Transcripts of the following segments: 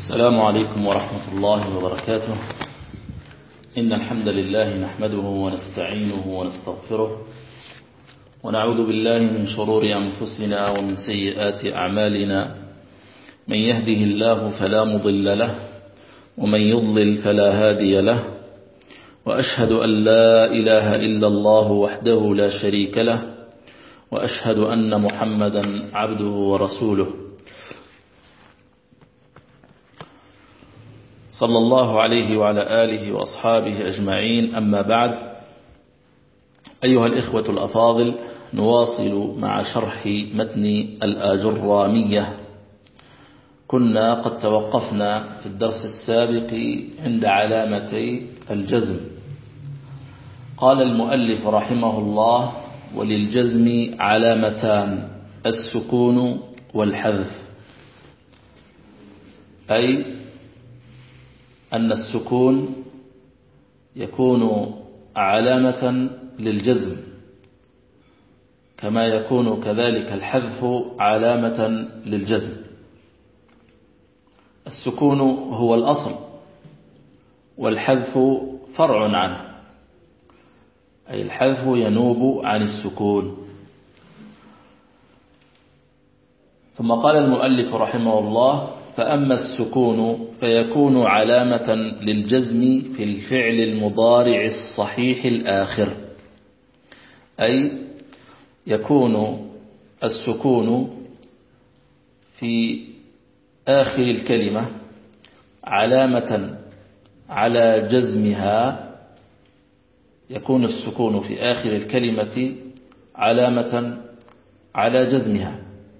السلام عليكم ورحمة الله وبركاته. إن الحمد لله نحمده ونستعينه ونستغفره ونعوذ بالله من شرور أنفسنا ومن سيئات أعمالنا. من يهده الله فلا مضل له ومن يضلل فلا هادي له، وأشهد أن لا إله إلا الله وحده لا شريك له، وأشهد أن محمدا عبده ورسوله صلى الله عليه وعلى آله وأصحابه أجمعين. أما بعد، أيها الإخوة الأفاضل، نواصل مع شرح متن الآجرامية. كنا قد توقفنا في الدرس السابق عند علامتي الجزم. قال المؤلف رحمه الله: وللجزم علامتان، السكون والحذف. أي أن السكون يكون علامة للجزم، كما يكون كذلك الحذف علامة للجزم. السكون هو الأصل، والحذف فرع عنه، أي الحذف ينوب عن السكون. ثم قال المؤلف رحمه الله: فأما السكون فيكون علامة للجزم في الفعل المضارع الصحيح الآخر. أي يكون السكون في آخر الكلمة علامة على جزمها، يكون السكون في آخر الكلمة علامة على جزمها،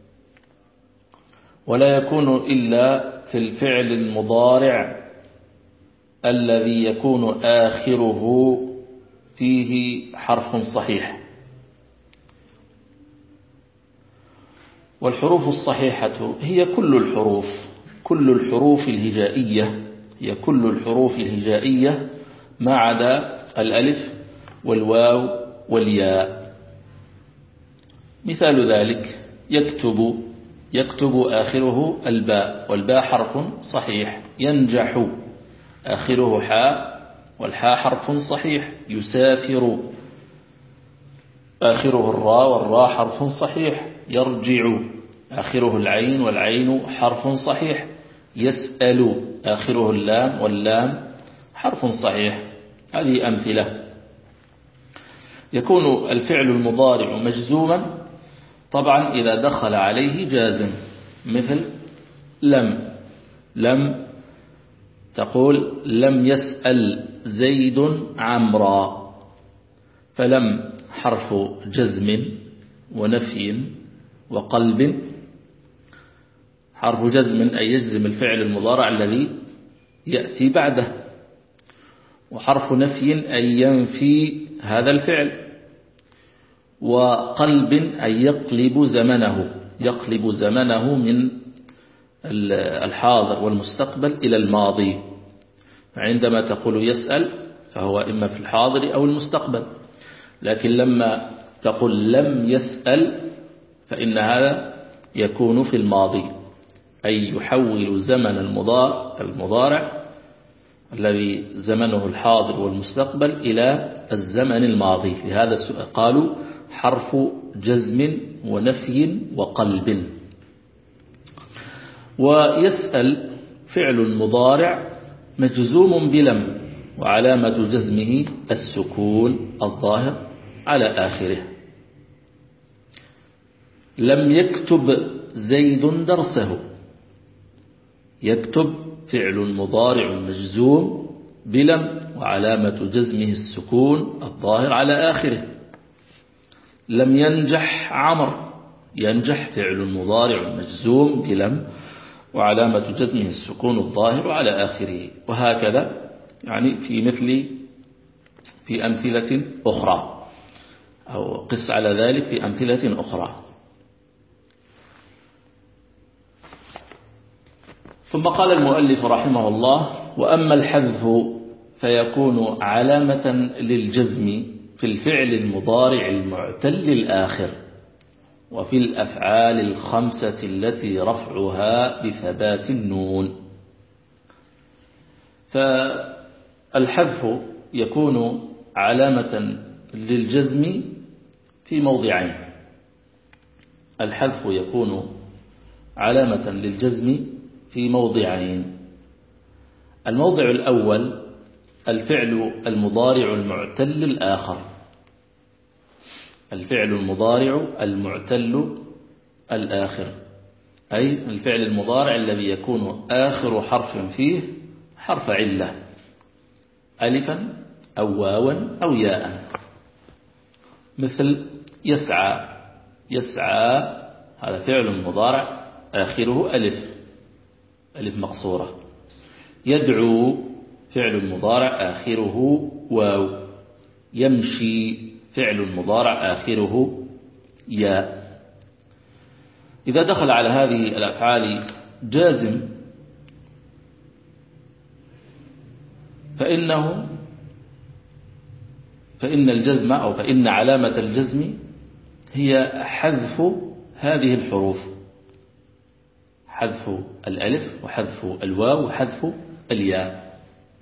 ولا يكون إلا في الفعل المضارع الذي يكون آخره فيه حرف صحيح. والحروف الصحيحة هي كل الحروف الهجائية، هي كل الحروف الهجائية ما عدا الألف والواو والياء. مثال ذلك: يكتب آخره الباء، والباء حرف صحيح. ينجح آخره حاء، والحاء حرف صحيح. يسافر آخره الراء، والراء حرف صحيح. يرجع آخره العين، والعين حرف صحيح. يسأل آخره اللام، واللام حرف صحيح. هذه أمثلة. يكون الفعل المضارع مجزوما طبعا إذا دخل عليه جازم، مثل لم تقول: لم يسأل زيد عمرا، فلم حرف جزم ونفي وقلب، حرف جزم أي يجزم الفعل المضارع الذي يأتي بعده، وحرف نفي أي ينفي هذا الفعل، وقلب أي يقلب زمنه من الحاضر والمستقبل إلى الماضي. فعندما تقول يسأل فهو إما في الحاضر أو المستقبل، لكن لما تقول لم يسأل فإن هذا يكون في الماضي، أي يحول زمن المضارع الذي زمنه الحاضر والمستقبل إلى الزمن الماضي. لهذا قالوا حرف جزم ونفي وقلب. ويسأل فعل مضارع مجزوم بلم، وعلامة جزمه السكون الظاهر على آخره. لم يكتب زيد درسه، يكتب فعل مضارع مجزوم بلم، وعلامة جزمه السكون الظاهر على آخره. لم ينجح عمر، ينجح فعل مضارع مجزوم بلم، وعلامة جزمه السكون الظاهر على آخره. وهكذا يعني في أمثلة أخرى، أو قس على ذلك في أمثلة أخرى. ثم قال المؤلف رحمه الله: وأما الحذف فيكون علامة للجزم في الفعل المضارع المعتل الآخر، وفي الأفعال الخمسة التي رفعها بثبات النون. فالحذف يكون علامة للجزم في موضعين. الحذف يكون علامة للجزم في موضعين. الموضع الأول الفعل المضارع المعتل الآخر. الفعل المضارع المعتل الآخر، أي الفعل المضارع الذي يكون آخر حرف فيه حرف علة، ألفا أو واوا أو ياء، مثل يسعى. يسعى هذا فعل مضارع آخره ألف مقصورة. يدعو فعل مضارع آخره واو. يمشي فعل مضارع آخره ياء. إذا دخل على هذه الأفعال جازم فإن الجزم أو فإن علامة الجزم هي حذف هذه الحروف، حذف الألف وحذف الواو وحذف الياء.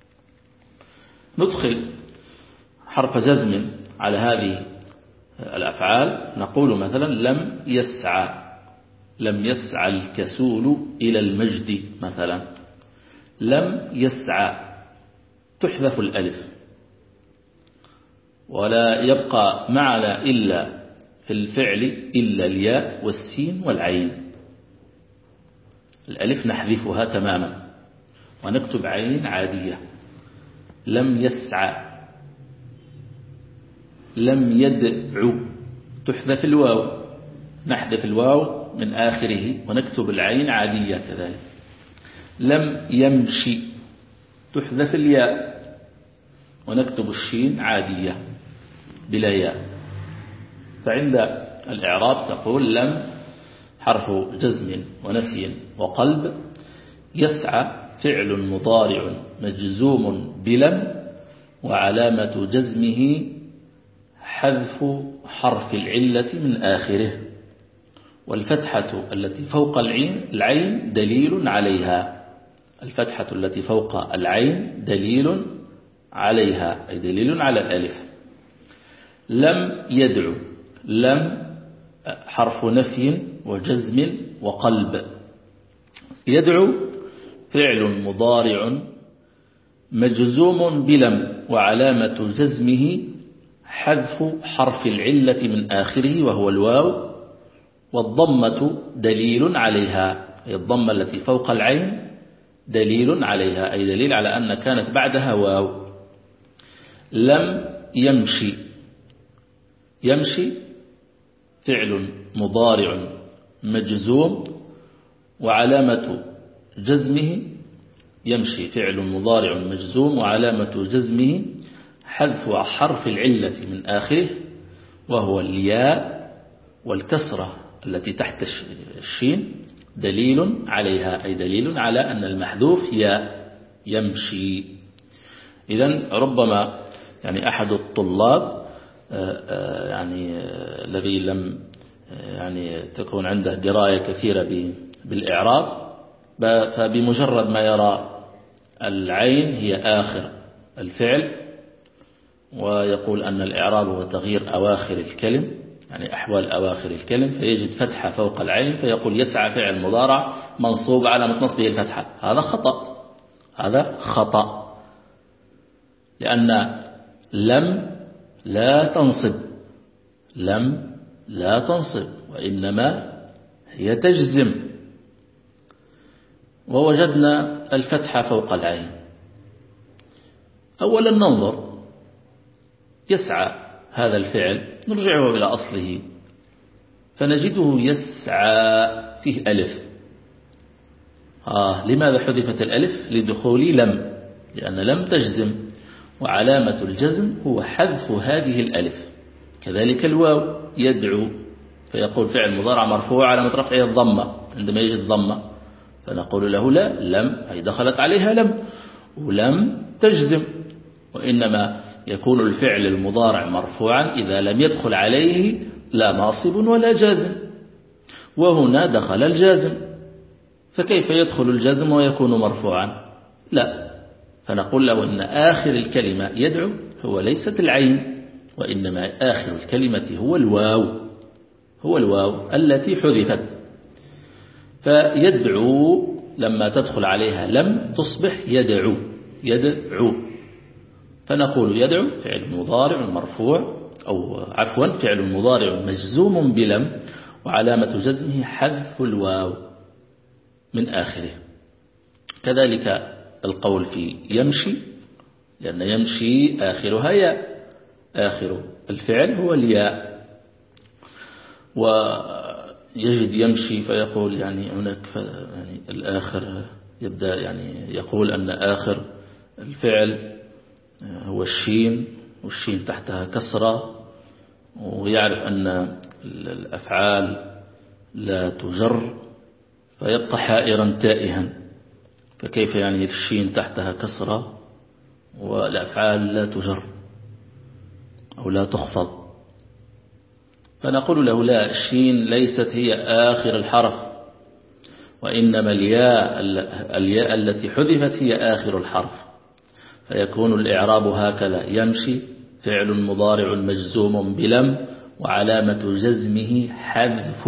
ندخل حرف جزم على هذه الأفعال، نقول مثلا لم يسعى. لم يسعى الكسول إلى المجد مثلا. لم يسعى تحذف الألف، ولا يبقى معنا إلا في الفعل إلا الياء والسين والعين. الألف نحذفها تماما ونكتب عين عادية. لم يسعى. لم يدعو تحذف الواو، نحذف الواو من آخره ونكتب العين عادية كذلك. لم يمشي تحذف الياء ونكتب الشين عادية بلا ياء. فعند الإعراب تقول لم حرف جزم ونفي وقلب. يسعى فعل مضارع مجزوم بلم وعلامة جزمه حذف حرف العلة من آخره، والفتحة التي فوق العين دليل عليها. الفتحة التي فوق العين دليل عليها، أي دليل على الألف. لم يدعو. لم حرف نفي وجزم وقلب. يدعو فعل مضارع مجزوم بلم وعلامة جزمه حذف حرف العلة من آخره وهو الواو، والضمة دليل عليها، أي الضمة التي فوق العين دليل عليها، أي دليل على أن كانت بعدها واو. لم يمشي. يمشي فعل مضارع مجزوم وعلامة جزمه. يمشي فعل مضارع مجزوم وعلامة جزمه حذف حرف العلة من آخره وهو الياء، والكسرة التي تحت الشين دليل عليها، أي دليل على أن المحذوف ياء. يمشي. إذن ربما أحد الطلاب الذي لم تكون عنده دراية كثيرة بالإعراب، فبمجرد ما يرى العين هي آخر الفعل ويقول أن الإعراب هو تغيير أواخر الكلم، أحوال أواخر الكلم، فيجد فتحة فوق العين فيقول يسعى فعل مضارع منصوب علامة نصبه الفتحة. هذا خطأ. هذا خطأ، لأن لم لا تنصب. لم لا تنصب وإنما هي تجزم، ووجدنا الفتحة فوق العين. أولا ننظر يسعى هذا الفعل، نرجعه إلى أصله فنجده يسعى فيه ألف. لماذا حذفت الألف؟ لدخول لم، لأن لم تجزم، وعلامة الجزم هو حذف هذه الألف. كذلك الواو يدعو، فيقول فعل مضارع مرفوع علامة رفعه الضمة، عندما يجد ضمة فنقول له لا، لم أي دخلت عليها لم، ولم تجزم، وإنما يكون الفعل المضارع مرفوعا إذا لم يدخل عليه لا ناصب ولا جازم، وهنا دخل الجازم، فكيف يدخل الجزم ويكون مرفوعا؟ لا، فنقول له إن آخر الكلمة يدعو هو ليست العين، وإنما آخر الكلمة هو الواو التي حذفت. فيدعو لما تدخل عليها لم تصبح يدعو. فنقول يدعو فعل مضارع مرفوع، أو عفوا فعل مضارع مجزوم بلم، وعلامة جزمه حذف الواو من آخره. كذلك القول في يمشي، لأن يمشي آخرها ياء، آخر الفعل هو الياء. ويجد يمشي فيقول يعني هناك يعني الآخر يبدأ يعني يقول أن آخر الفعل هو الشين، والشين تحتها كسرة، ويعرف أن الأفعال لا تجر، فيبقى حائرا تائها. فكيف يعني الشين تحتها كسرة والأفعال لا تجر أو لا تخفض؟ فنقول له لا، الشين ليست هي آخر الحرف، وإنما الياء التي حذفت هي آخر الحرف. فيكون الإعراب هكذا: يمشي فعل مضارع مجزوم بلم، وعلامة جزمه حذف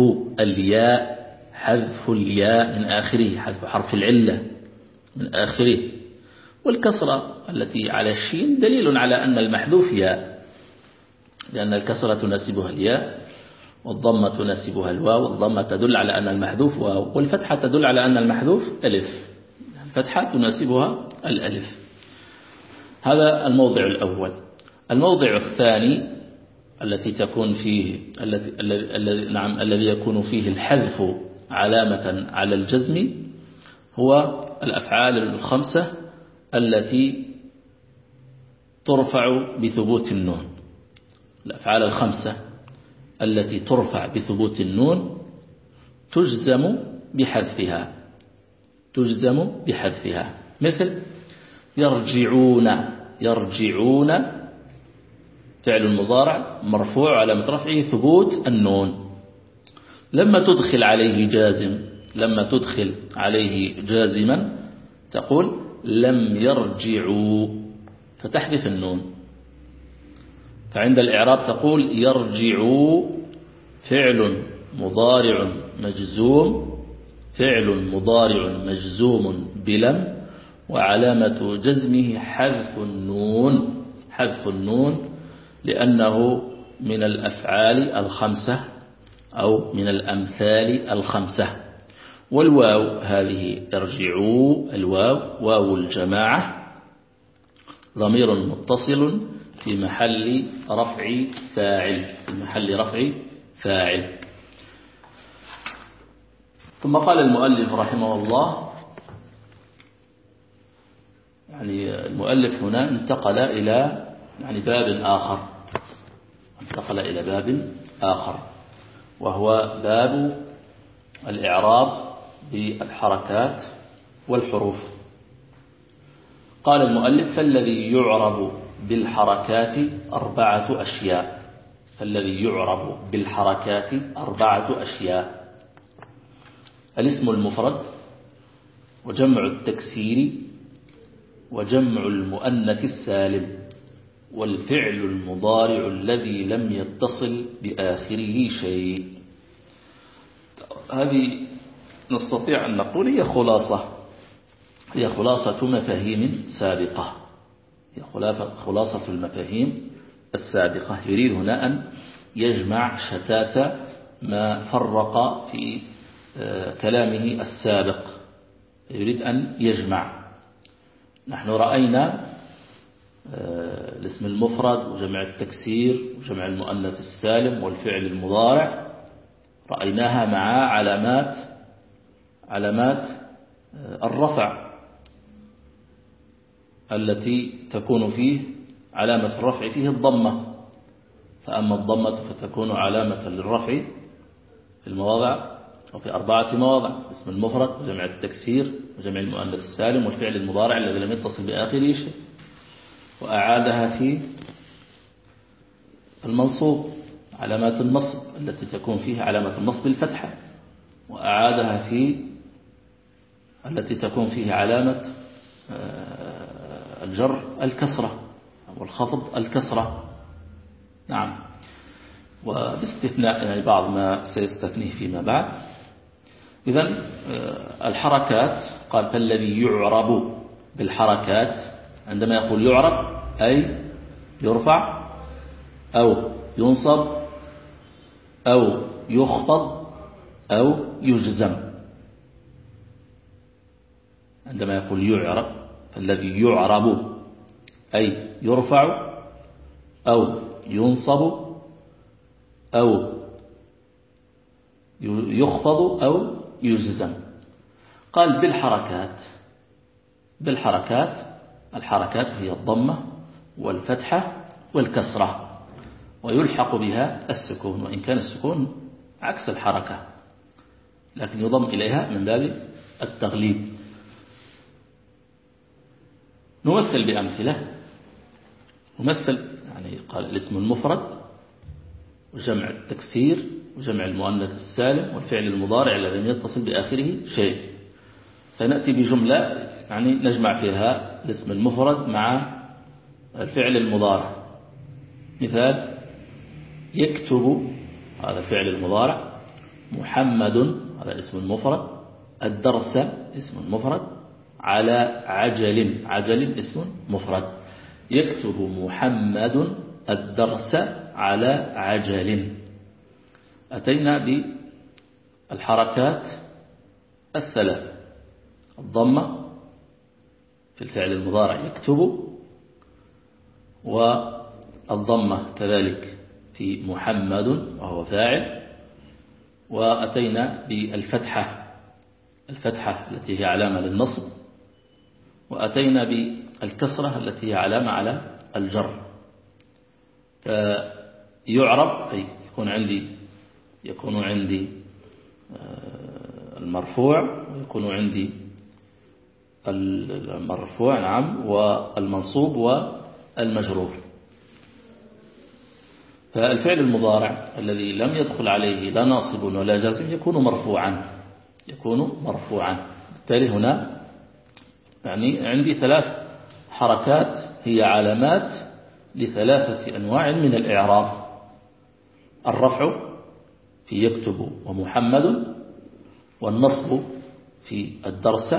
الياء من آخره، حذف حرف العلة من آخره. والكسرة التي على الشين دليل على أن المحذوف ياء، لأن الكسرة تناسبها الياء، والضمة تناسبها الواو. الضمة تدل على أن المحذوف واو، والفتحة تدل على أن المحذوف ألف. الفتحة تناسبها الألف. هذا الموضع الأول. الموضع الثاني الذي يكون فيه الحذف علامة على الجزم هو الأفعال الخمسة التي ترفع بثبوت النون. الأفعال الخمسة التي ترفع بثبوت النون تجزم بحذفها، مثل يرجعون فعل مضارع مرفوع علامة رفعه ثبوت النون. لما تدخل عليه جازما تقول لم يرجعوا، فتحذف النون. فعند الإعراب تقول يرجعوا فعل مضارع مجزوم بلم، وعلامة جزمه حذف النون لأنه من الأفعال الخمسة أو من الأمثال الخمسة. والواو هذه ارجعوا، الواو واو الجماعة، ضمير متصل في محل رفع فاعل. ثم قال المؤلف رحمه الله، يعني المؤلف هنا انتقل إلى باب آخر، وهو باب الإعراب بالحركات والحروف. قال المؤلف: فالذي يعرب بالحركات أربعة أشياء: الاسم المفرد، وجمع التكسير، وجمع المؤنث السالم، والفعل المضارع الذي لم يتصل بآخره شيء. هذه نستطيع أن نقول هي خلاصة مفاهيم سابقة، خلاصة المفاهيم السابقة. يريد هنا أن يجمع شتات ما فرق في كلامه السابق، يريد أن يجمع. نحن رأينا الاسم المفرد وجمع التكسير وجمع المؤنث السالم والفعل المضارع، رأيناها مع علامات الرفع التي تكون فيه علامة الرفع فيه الضمة. فأما الضمة فتكون علامة للرفع في المواضع وفي 4 مواضع: اسم المفرد وجمع التكسير وجمع المؤنث السالم والفعل المضارع الذي لم يتصل بآخره شيء. وأعادها في المنصوب علامات النصب التي تكون فيه علامة النصب الفتحة، وأعادها في التي تكون فيه علامة الجر الكسرة والخفض الكسرة. نعم. وباستثناء يعني بعض ما سيستثنيه فيما بعد. إذن الحركات قال فالذي يعرب بالحركات، عندما يقول يعرب أي يرفع أو ينصب أو يخفض أو يجزم. عندما يقول يعرب فالذي يعرب أي يرفع أو ينصب أو يخفض أو يجزم. قال بالحركات الحركات هي الضمة والفتحة والكسرة، ويلحق بها السكون، وإن كان السكون عكس الحركة لكن يضم إليها من باب التغليب. نمثل بأمثلة. نمثل يعني قال الاسم المفرد وجمع التكسير وجمع المؤنث السالم والفعل المضارع الذي لم يتصل بآخره شيء. سنأتي بجملة يعني نجمع فيها الاسم المفرد مع الفعل المضارع. مثال: يكتب، هذا الفعل المضارع. محمد، هذا اسم المفرد. الدرس اسم المفرد. على عجل، عجل اسم مفرد. يكتب محمد الدرس على عجل. أتينا بالحركات الثلاث: الضمة في الفعل المضارع يكتب، والضمة كذلك في محمد وهو فاعل، وأتينا بالفتحة، الفتحة التي هي علامة للنصب، وأتينا بالكسرة التي هي علامة على الجر. فيعرب أي يكون عندي المرفوع، ويكون عندي المرفوع نعم، والمنصوب والمجرور. فالفعل المضارع الذي لم يدخل عليه لا ناصب ولا جازم يكون مرفوعا. بالتالي هنا يعني عندي ثلاث حركات هي علامات لثلاثة أنواع من الإعراب: الرفع في يكتب ومحمد، والنصب في الدرس،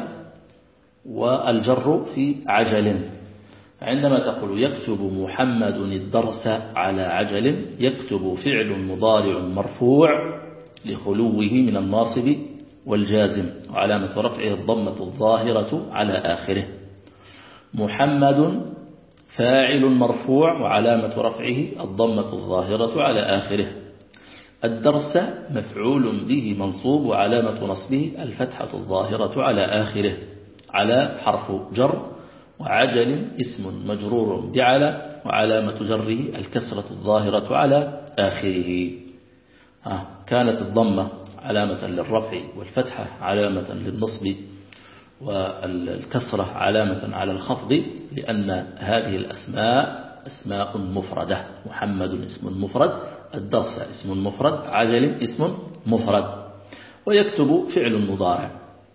والجر في عجل. عندما تقول يكتب محمد الدرس على عجل، يكتب فعل مضارع مرفوع لخلوه من الناصب والجازم، وعلامة رفعه الضمة الظاهرة على آخره. محمد فاعل مرفوع وعلامة رفعه الضمة الظاهرة على آخره. الدرس مفعول به منصوب وعلامة نصبه الفتحة الظاهرة على آخره على حرف جر. وعجل اسم مجرور بعلى وعلامة جره الكسرة الظاهرة على آخره. كانت الضمة علامة للرفع، والفتحة علامة للنصب، والكسرة علامة على الخفض، لأن هذه الأسماء أسماء مفردة. محمد اسم مفرد، الدرس اسم مفرد، عجل اسم مفرد. ويكتب فعل مضارع.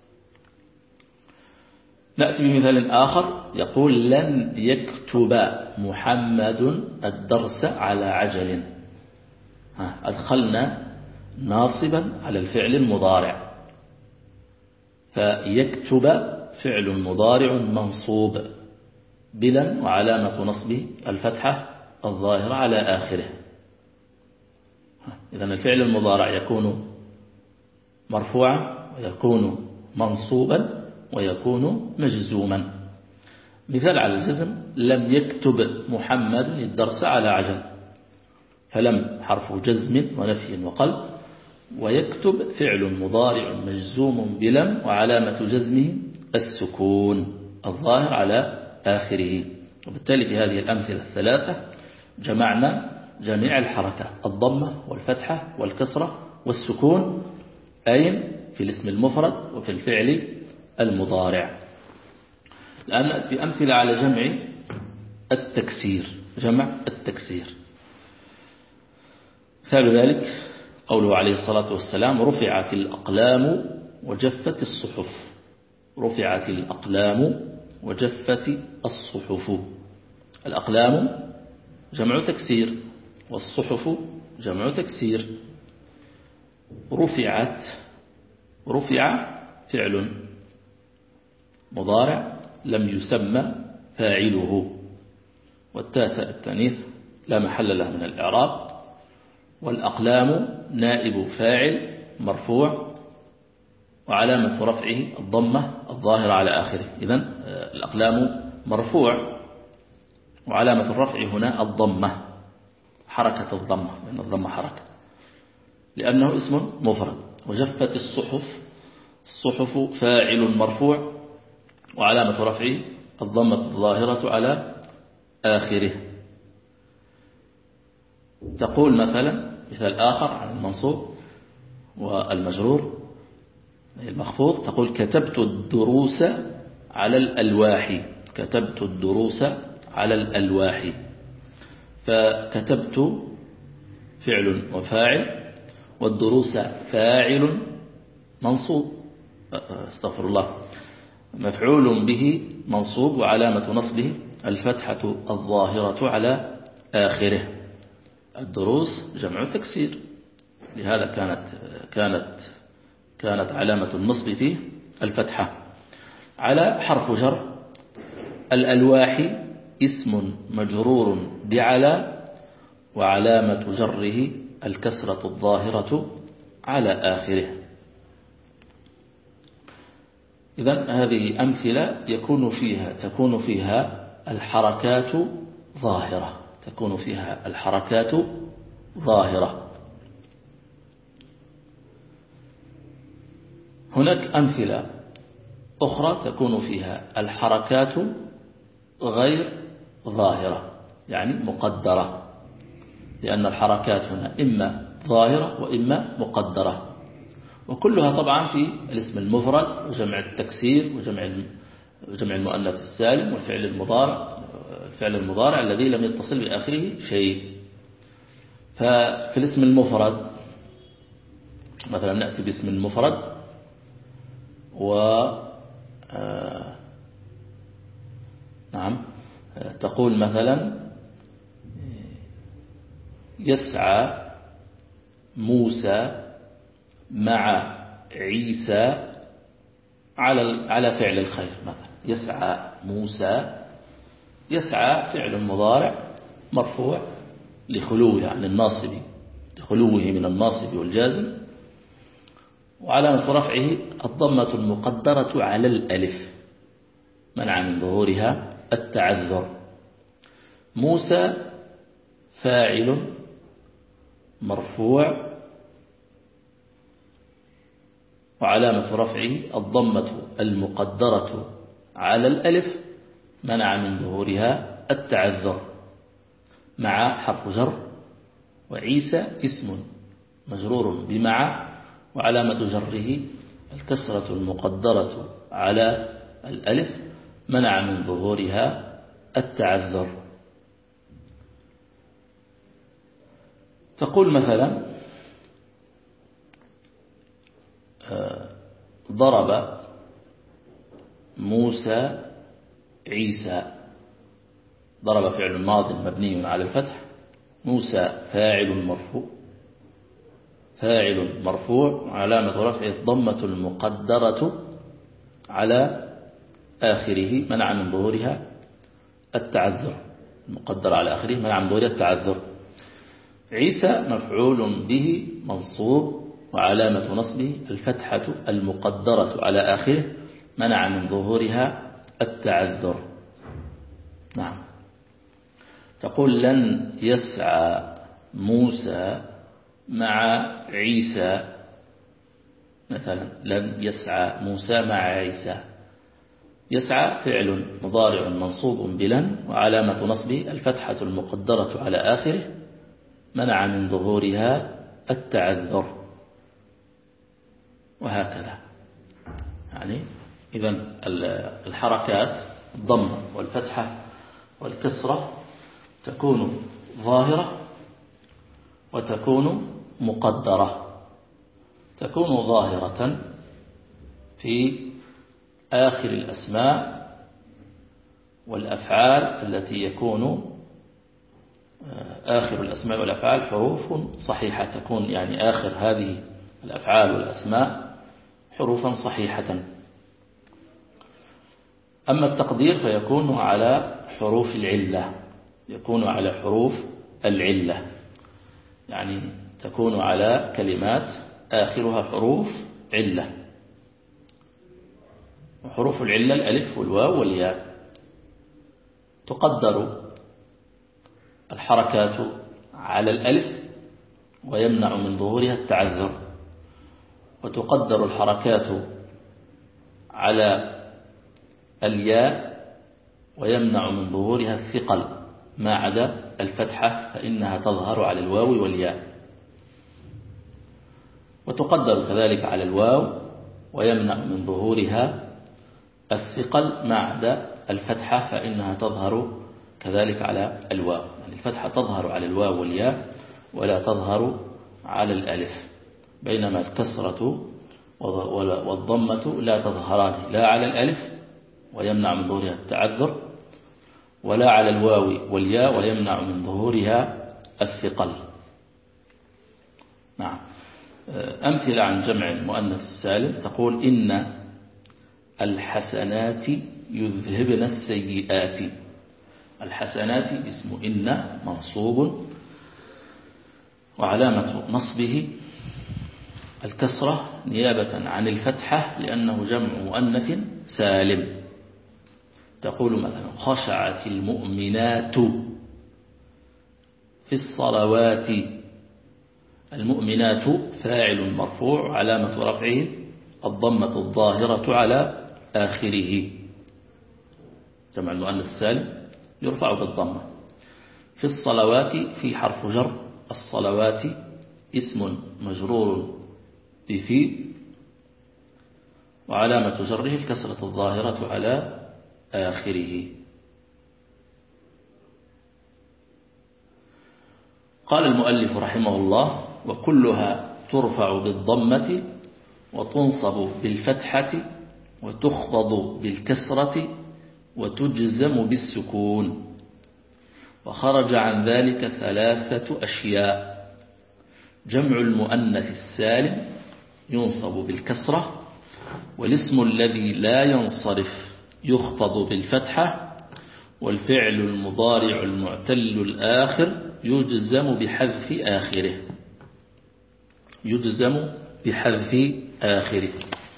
نأتي بمثال آخر يقول لن يكتب محمد الدرس على عجل. أدخلنا ناصبا على الفعل المضارع، فيكتب فعل مضارع منصوب بلن وعلامة نصبه الفتحة الظاهرة على آخره. إذن الفعل المضارع يكون مرفوعا ويكون منصوبا ويكون مجزوما. مثال على الجزم: لم يكتب محمد الدرس على عجل. فلم حرف جزم ونفي وقلب، ويكتب فعل مضارع مجزوم بلم وعلامة جزمه السكون الظاهر على آخره. وبالتالي بهذه الأمثلة الثلاثة جمعنا جميع الحركات: الضمة والفتحة والكسرة والسكون، أين في الاسم المفرد وفي الفعل المضارع. الآن نأتي بأمثلة على جمع التكسير. جمع التكسير مثال ذلك قوله عليه الصلاة والسلام: رفعت الأقلام وجفت الصحف. رفعت الأقلام وجفت الصحف. الأقلام جمع تكسير، والصحف جمع تكسير. رفعت، رفع فعل مضارع لم يسمى فاعله، والتاء التانيث لا محل له من الإعراب. والأقلام نائب فاعل مرفوع وعلامة رفعه الضمة الظاهرة على آخره. إذن الأقلام مرفوع وعلامة الرفع هنا الضمة، حركة الضمة، لأن الضمة حركة لأنه اسم مفرد. وجفت الصحف، الصحف فاعل مرفوع وعلامة رفعه الضمة الظاهرة على آخره. تقول مثلا مثال آخر عن المنصوب والمجرور المخفوض، تقول كتبت الدروس على الألواح. كتبت الدروس على الألواح. فكتبت فعل وفاعل، والدروس فاعل منصوب، استغفر الله، مفعول به منصوب وعلامة نصبه الفتحة الظاهرة على آخره. الدروس جمع تكسير، لهذا كانت علامة النصب فيه الفتحة. على حرف جر. الألواح اسم مجرور بعلى وعلامة جره الكسرة الظاهرة على آخره. إذن هذه أمثلة تكون فيها الحركات ظاهرة، تكون فيها الحركات ظاهرة. هناك أمثلة أخرى تكون فيها الحركات غير ظاهرة، يعني مقدرة، لأن الحركات هنا إما ظاهرة وإما مقدرة، وكلها طبعا في الاسم المفرد وجمع التكسير وجمع المؤنث السالم والفعل المضارع الذي لم يتصل بآخره شيء. ففي الاسم المفرد مثلا نأتي باسم المفرد تقول مثلا يسعى موسى مع عيسى على فعل الخير. مثلا يسعى موسى، يسعى فعل مضارع مرفوع لخلوه عن الناصب، لخلوه من الناصب والجازم، وعلامة رفعه الضمة المقدرة على الألف منع من ظهورها التعذر. موسى فاعل مرفوع وعلامة رفعه الضمة المقدرة على الألف منع من ظهورها التعذر. مع حرف جر، وعيسى اسم مجرور بمع وعلامة جره الكسرة المقدرة على الألف منع من ظهورها التعذر. تقول مثلا ضرب موسى عيسى. ضرب فعل ماض مبني على الفتح، موسى فاعل مرفوع وعلامة رفعه الضمة المقدرة على آخره منع من ظهورها التعذر. المقدر على آخره منع من ظهورها التعذر. عيسى مفعول به منصوب وعلامة نصبه الفتحة المقدرة على آخره منع من ظهورها التعذر. نعم. تقول لن يسعى موسى مع عيسى. مثلا لن يسعى موسى مع عيسى. يسعى فعل مضارع منصوب بلن وعلامة نصبه الفتحة المقدرة على آخره منع من ظهورها التعذر. وهكذا يعني إذن الحركات الضم والفتحة والكسرة تكون ظاهرة وتكون مقدرة. تكون ظاهرة في آخر الأسماء والأفعال التي يكون آخر الأسماء والأفعال حروف صحيحة، تكون يعني آخر هذه الأفعال والأسماء حروفا صحيحة. أما التقدير فيكون على حروف العلة، يكون على حروف العلة، يعني تكون على كلمات آخرها حروف علة. وحروف العلة الألف والواو والياء. تقدر الحركات على الألف ويمنع من ظهورها التعذر، وتقدر الحركات على الياء ويمنع من ظهورها الثقل ما عدا الفتحة فإنها تظهر على الواو والياء. وتقدر كذلك على الواو ويمنع من ظهورها الثقل ما عدا الفتحة فإنها تظهر كذلك على الواو، يعني الفتحة تظهر على الواو والياء ولا تظهر على الألف، بينما الكسرة والضمة لا تظهران لا على الألف ويمنع من ظهورها التعذر، ولا على الواو والياء ويمنع من ظهورها الثقل. نعم. أمثلة عن جمع المؤنث السالم، تقول إن الحسنات يذهبن السيئات. الحسنات اسم إن منصوب وعلامة نصبه الكسرة نيابة عن الفتحة لأنه جمع مؤنث سالم. تقول مثلا خشعت المؤمنات في الصلوات. المؤمنات فاعل مرفوع علامة رفعه الضمة الظاهرة على آخره. جمع المؤنث السالم يرفع بالضمة. في الصلوات في حرف جر، الصلوات اسم مجرور بفي وعلامة جره الكسرة الظاهرة على آخره. قال المؤلف رحمه الله وكلها ترفع بالضمة وتنصب بالفتحة وتخفض بالكسرة وتجزم بالسكون. وخرج عن ذلك ثلاثة أشياء: جمع المؤنث السالم ينصب بالكسرة، والاسم الذي لا ينصرف يخفض بالفتحة، والفعل المضارع المعتل الآخر يجزم بحذف آخره. يجزم بحذف آخره.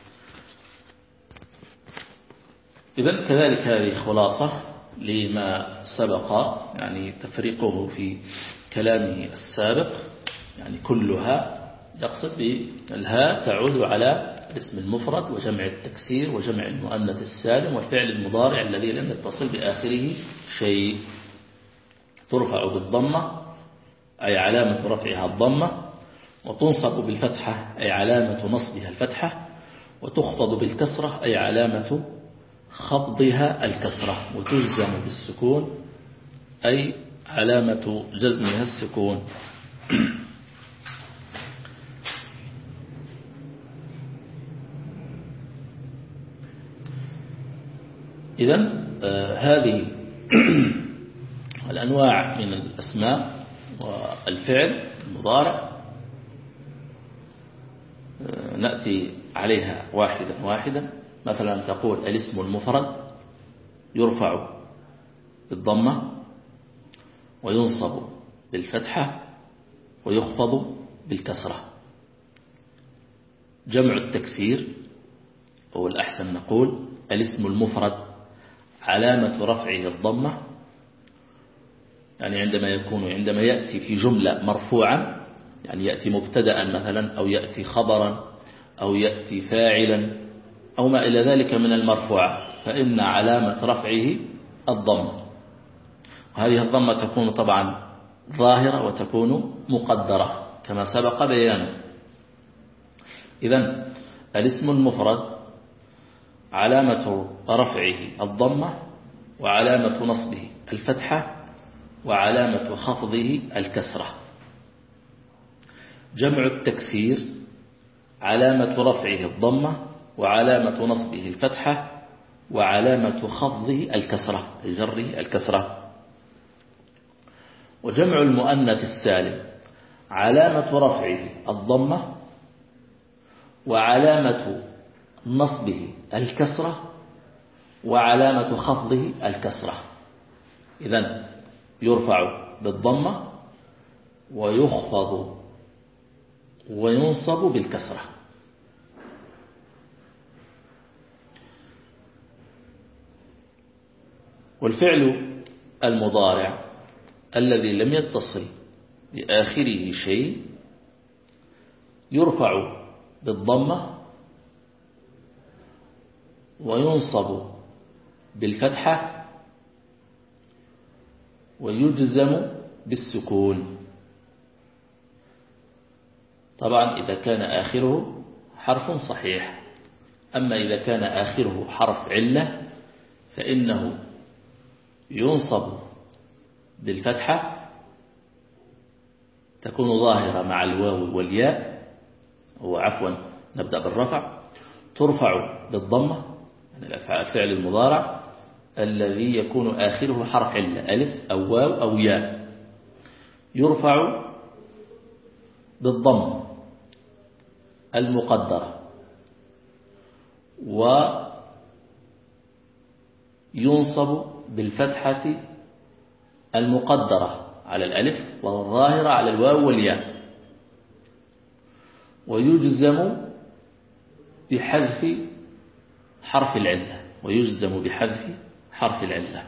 إذن كذلك هذه خلاصة لما سبق، يعني تفريقه في كلامه السابق. يعني كلها يقصد بالهاء تعود على الاسم المفرد وجمع التكسير وجمع المؤنث السالم والفعل المضارع الذي لم يتصل بآخره شيء. ترفع بالضمة أي علامة رفعها الضمة، وتنصب بالفتحة أي علامة نصبها الفتحة، وتخفض بالكسرة أي علامة خفضها الكسرة، وتجزم بالسكون أي علامة جزمها السكون. إذن هذه الأنواع من الأسماء والفعل المضارع نأتي عليها واحدا واحدا. مثلا تقول الاسم المفرد يرفع بالضمة وينصب بالفتحة ويخفض بالكسرة. جمع التكسير هو الأحسن نقول الاسم المفرد علامة رفعه الضمة، يعني عندما يأتي في جملة مرفوعا، يعني يأتي مبتدأ مثلا أو يأتي خبرا أو يأتي فاعلا أو ما إلى ذلك من المرفوعات، فإن علامة رفعه الضمة. وهذه الضمة تكون طبعا ظاهرة وتكون مقدرة كما سبق بيانه. إذن الاسم المفرد علامة رفعه الضمة وعلامة نصبه الفتحة وعلامة خفضه الكسرة. جمع التكسير علامة رفعه الضمة وعلامة نصبه الفتحة وعلامة خفضه الكسرة، جره الكسرة. وجمع المؤنث السالم علامة رفعه الضمة، وعلامة نصبه الكسرة، وعلامة خفضه الكسرة. إذن يرفع بالضمة ويخفض وينصب بالكسرة. والفعل المضارع الذي لم يتصل بآخره شيء يرفع بالضمة وينصب بالفتحة ويجزم بالسكون. طبعا إذا كان آخره حرف صحيح. أما إذا كان آخره حرف علة فإنه ينصب بالفتحة، تكون ظاهرة مع الواو والياء، وعفوا نبدأ بالرفع. ترفع بالضمة، يعني الفعل المضارع الذي يكون آخره حرف علة، ألف أو واو أو ياء، يرفع بالضمة المقدرة وينصب بالفتحة المقدرة على الألف والظاهرة على الواو والياء، ويجزم بحذف حرف العلة، ويجزم بحذف حرف العلة.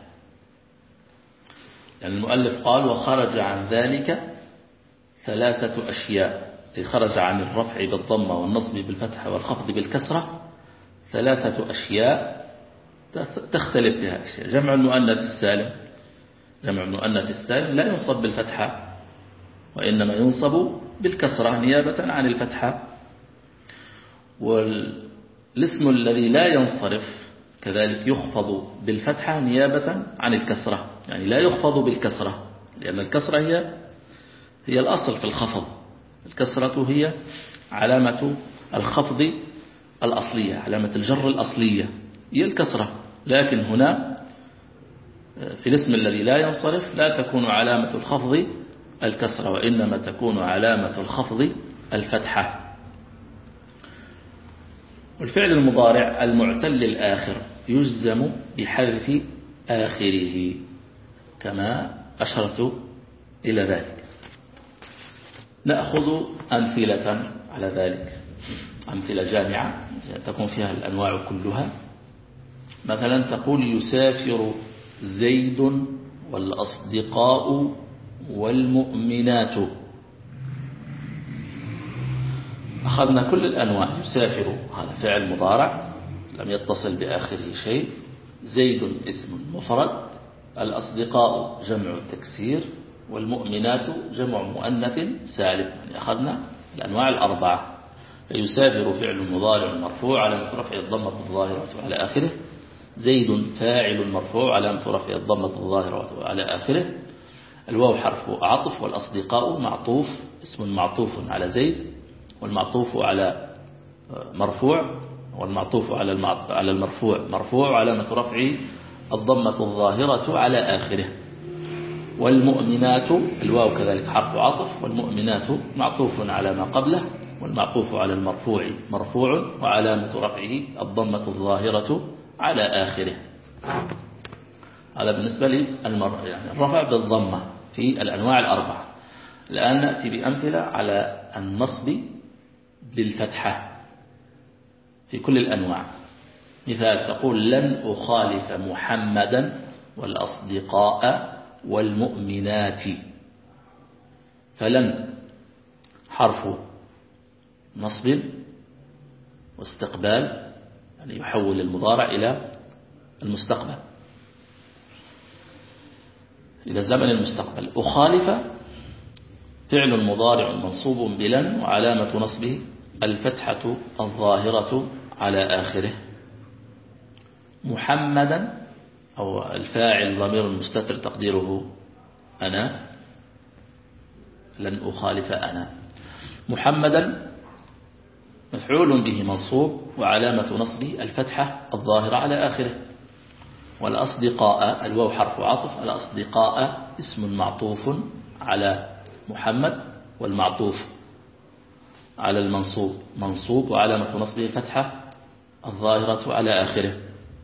يعني المؤلف قال وخرج عن ذلك ثلاثة أشياء، خرج عن الرفع بالضمة والنصب بالفتحة والخفض بالكسرة ثلاثة أشياء تختلف فيها أشياء. جمع المؤنث السالم، جمع المؤنث السالم لا ينصب بالفتحة وإنما ينصب بالكسرة نيابة عن الفتحة. والاسم الذي لا ينصرف كذلك يخفض بالفتحة نيابة عن الكسرة، يعني لا يخفض بالكسرة لأن الكسرة هي الأصل في الخفض. الكسرة هي علامة الخفض الأصلية، علامة الجر الأصلية هي الكسرة. لكن هنا في الاسم الذي لا ينصرف لا تكون علامة الخفض الكسرة، وإنما تكون علامة الخفض الفتحة. والفعل المضارع المعتل الآخر يجزم بحذف آخره كما أشرت إلى ذلك. نأخذ أمثلة على ذلك، أمثلة جامعة تكون فيها الأنواع كلها. مثلا تقول يسافر زيد والأصدقاء والمؤمنات. أخذنا كل الأنواع. يسافر هذا فعل مضارع لم يتصل بآخره شيء، زيد اسم مفرد، الأصدقاء جمع تكسير، والمؤمنات جمع مؤنث سالم. يعني أخذنا الأنواع الأربعة. فيسافر فعل مضارع مرفوع علامة رفعه الضمة الظاهرة على آخره، زيد فاعل مرفوع علامة رفعه الضمة الظاهرة على آخره، الواو حرف عطف، والأصدقاء معطوف اسم معطوف على زيد، والمعطوف على مرفوع، والمعطوف على المرفوع مرفوع علامة رفعه الضمة الظاهرة على آخره. والمؤمنات الواو كذلك حرف عطف، والمؤمنات معطوف على ما قبله، والمعطوف على المرفوع مرفوع وعلامة رفعه الضمة الظاهرة على آخره. هذا بالنسبة يعني الرفع بالضمة في الأنواع الأربعة. الآن نأتي بأمثلة على النصب بالفتحة في كل الأنواع. مثال تقول لن أخالف محمدا والأصدقاء والمؤمنات. فلن حرف نصب واستقبال، يعني يحول المضارع إلى المستقبل، إلى زمن المستقبل. أخالف فعل مضارع منصوب بلن وعلامة نصبه الفتحة الظاهرة على آخره. محمدا أو الفاعل ضمير مستتر تقديره أنا، لن أخالف أنا. محمدا مفعول به منصوب وعلامة نصبه الفتحة الظاهرة على آخره. والأصدقاء الواو حرف عطف. الأصدقاء اسم معطوف على محمد، والمعطوف على المنصوب منصوب، وعلامة نصبه فتحة الظاهرة على آخره.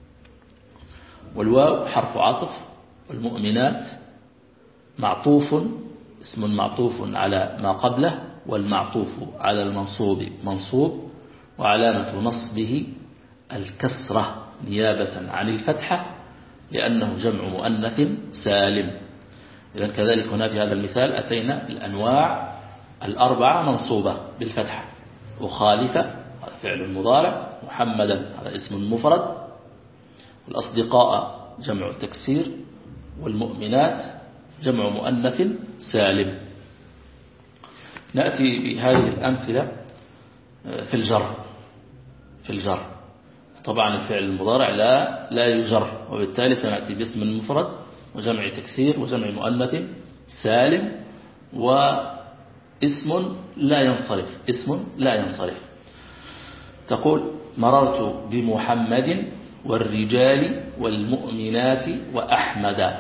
والواو حرف عطف. والمؤمنات معطوف، اسم معطوف على ما قبله، والمعطوف على المنصوب منصوب، وعلامة نصبه الكسرة نيابة عن الفتحة لأنه جمع مؤنث سالم. إذن كذلك هنا في هذا المثال أتينا الأنواع الأربعة منصوبة بالفتحة. وخالفة هذا فعل مضارع، محمدا هذا اسم مفرد، الأصدقاء جمع تكسير، والمؤمنات جمع مؤنث سالم. نأتي بهذه الأمثلة في الجر. في الجر طبعا الفعل المضارع لا يجر، وبالتالي سنأتي باسم مفرد وجمع تكسير وجمع مؤنث سالم واسم لا ينصرف. اسم لا ينصرف. تقول مررت بمحمد والرجال والمؤمنات وأحمد.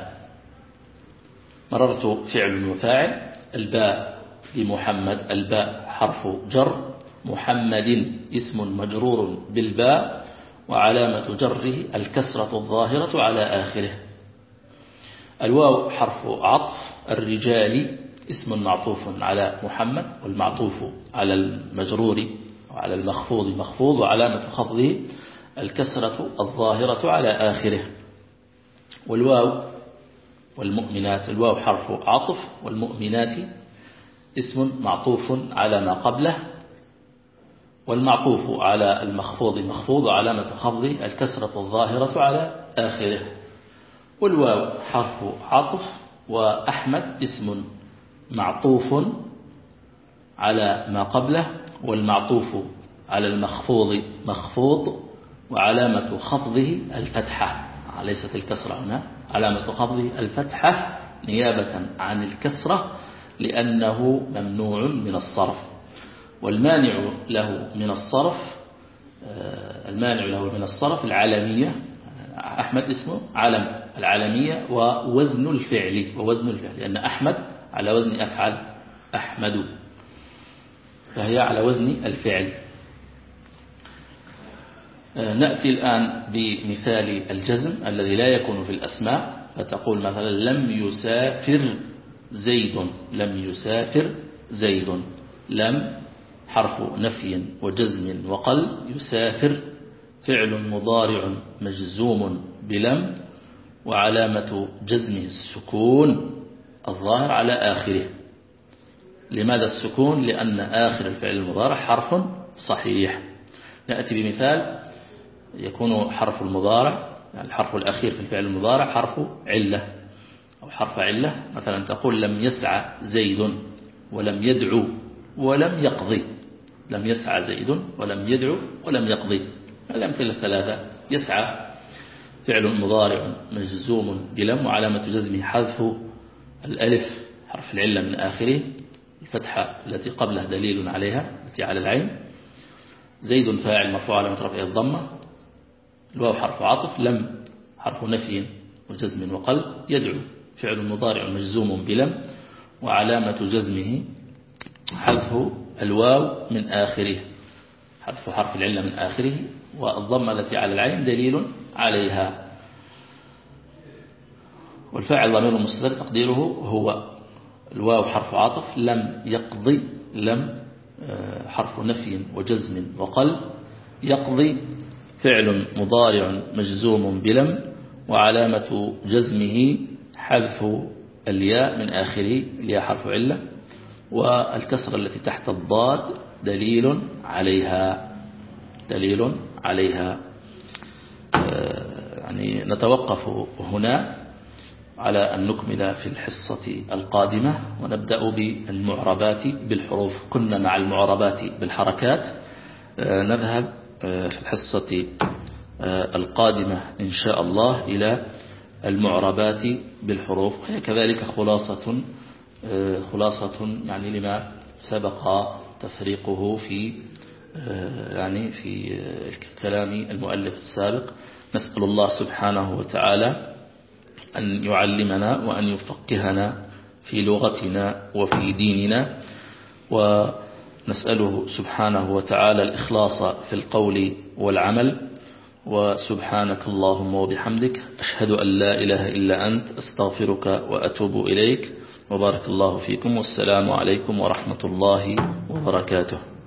مررت فعل وفاعل، الباء بمحمد الباء حرف جر، محمد اسم مجرور بالباء وعلامة جره الكسرة الظاهرة على آخره. الواو حرف عطف. الرجال اسم معطوف على محمد، والمعطوف على المجرور وعلى المخفوض مخفوض، وعلامة خفضه الكسرة الظاهرة على آخره. والواو والمؤمنات الواو حرف عطف، والمؤمنات اسم معطوف على ما قبله، والمعطوف على المخفوض مخفوض، وعلامة خفضه الكسرة الظاهرة على آخره. والواو حرف عطف. وأحمد اسم معطوف على ما قبله، والمعطوف على المخفوض مخفوض، وعلامة خفضه الفتحة، ليست الكسرة هنا، علامة خفضه الفتحة نيابة عن الكسرة لأنه ممنوع من الصرف. والمانع له من الصرف المانع له من الصرف العالمية. أحمد اسمه علم العالمية، ووزن الفعل لأن أحمد على وزن أفعل أحمد، فهي على وزن الفعل. نأتي الآن بمثال الجزم الذي لا يكون في الأسماء. فتقول مثلا لم يسافر زيد. لم يسافر زيد. لم حرف نفي وجزم وقلب. يسافر فعل مضارع مجزوم بلم، وعلامة جزمه السكون الظاهر على آخره. لماذا السكون؟ لأن آخر الفعل المضارع حرف صحيح. نأتي بمثال يكون حرف المضارع، يعني الحرف الأخير في الفعل المضارع حرف علة أو حرف علة. مثلا تقول لم يسعى زيد ولم يدعو ولم يقضي. لم يسعى زيد ولم يدعو ولم يقضي. الأمثلة الثلاثة: يسعى فعل مضارع مجزوم بلم، وعلامة جزمه حذف الألف حرف العلة من آخره، الفتحة التي قبله دليل عليها التي على العين. زيد فاعل مرفوع علامة رفعه الضمة. الواو حرف عطف. لم حرف نفي وجزم وقلب. يدعو فعل مضارع مجزوم بلم، وعلامة جزمه حذف الواو من آخره، حذف حرف العلة من آخره، والضمة التي على العين دليل عليها. والفاعل ضمير مستتر تقديره هو. الواو حرف عطف. لم يقضي. لم حرف نفي وجزم وقلب. يقضي فعل مضارع مجزوم بلم، وعلامة جزمه حذف الياء من آخره، الياء حرف علة، والكسرة التي تحت الضاد دليل عليها. دليل عليها. يعني نتوقف هنا على أن نكمل في الحصة القادمة، ونبدأ بالمعربات بالحروف. كنا مع المعربات بالحركات، نذهب في الحصة القادمة إن شاء الله إلى المعربات بالحروف، وهي كذلك خلاصة يعني لما سبق تفريقه في الكتاب. كلام المؤلف السابق. نسأل الله سبحانه وتعالى أن يعلمنا وأن يفقهنا في لغتنا وفي ديننا، ونسأله سبحانه وتعالى الإخلاص في القول والعمل. وسبحانك اللهم وبحمدك، أشهد أن لا إله إلا أنت، أستغفرك وأتوب إليك، وبارك الله فيكم، والسلام عليكم ورحمة الله وبركاته.